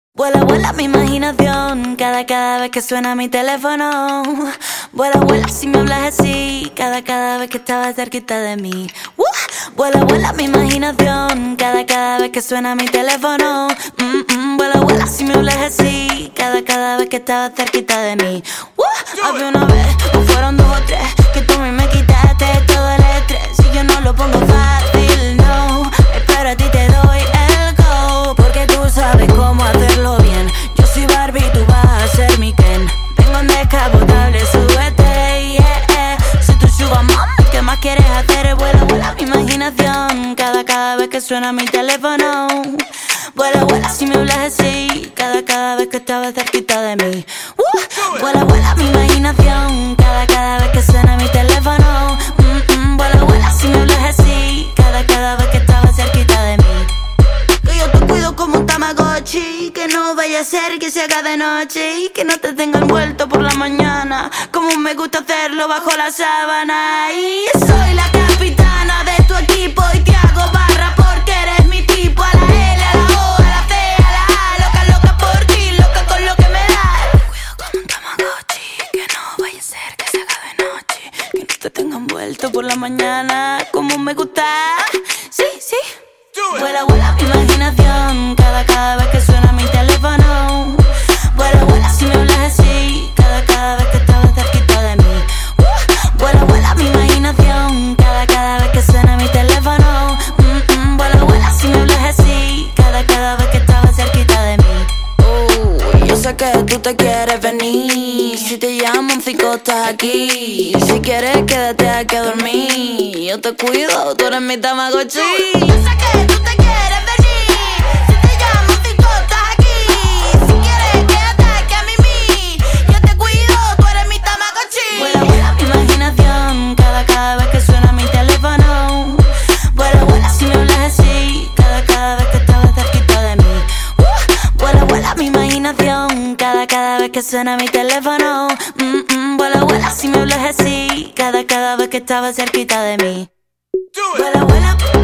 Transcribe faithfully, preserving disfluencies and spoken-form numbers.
Vuela, vuela mi imaginación cada, cada vez que suena mi teléfono. Vuela, vuela si me hablas así cada, cada vez que estabas cerquita de mí. Uh, vuela, vuela mi imaginación cada, cada vez que suena mi teléfono. Mm, mm, vuela, vuela si me hablas así cada, cada vez que estabas cerquita de mí. Uh, había una vez, o fueron dos o tres, que tú a mí me quitaste todo el estrés. Y yo no lo pongo fácil, no, pero a ti te doy el go, porque tú sabes cómo hacerlo bien. Yo soy Barbie, tú vas a ser mi Ken. Vengo en descapotable, súbete, yeah, yeah. Soy tu sugar mami, ¿qué más quieres hacer? Vuela, vuela mi imaginación cada, cada vez que suena mi teléfono. Vuela, vuela si me hablas así cada, cada vez que estabas cerquita de mí. Uh, vuela, vuela mi imaginación cada, cada vez que suena mi teléfono. Mm, mm, vuela, vuela si me hablas así cada, cada vez que estabas cerquita de mí. Que yo te cuido como un Tamagotchi, que no vaya a ser que se haga de noche y que no te tenga envuelto por la mañana, como me gusta hacerlo bajo la sábana. Y soy la capitana de tu equipo y te hago barra porque eres mi tipo. A la L, a la O, a la C, a la A, loca, loca por ti, loca con lo que me das. Te cuido como un Tamagotchi, que no vaya a ser que se haga de noche, que no te tenga envuelto por la mañana, como me gusta. Sí, sí. Vuela, vuela mi imaginación cada, cada vez que suena mi teléfono. Vuela, vuela si me hablas así cada, cada vez que estabas cerquita de mí. Uh, vuela, vuela mi imaginación cada, cada vez que suena mi teléfono. Mm, mm, vuela, vuela si me hablas así cada, cada vez que estabas cerquita de mí. Uh, yo sé que tú te quieres venir. Si te llamo en cinco estás aquí. Si quieres quédate aquí a dormir. Yo te cuido, tú eres mi Tamagotchi. Yo sé que tú te quieres venir. Si te llamo en cinco estás aquí. Si quieres quédate aquí a mimir. Yo te cuido, tú eres mi Tamagotchi. Vuela, vuela mi imaginación cada, cada vez que suena mi teléfono. Vuela, vuela si me hablas así cada, cada vez que estabas cerquita de mí. Uh, vuela, vuela mi imaginación cada, cada vez que suena mi teléfono. Mm, mm, vuela, vuela si me hablas así cada, cada vez que estabas cerquita de mí. Vuela, vuela.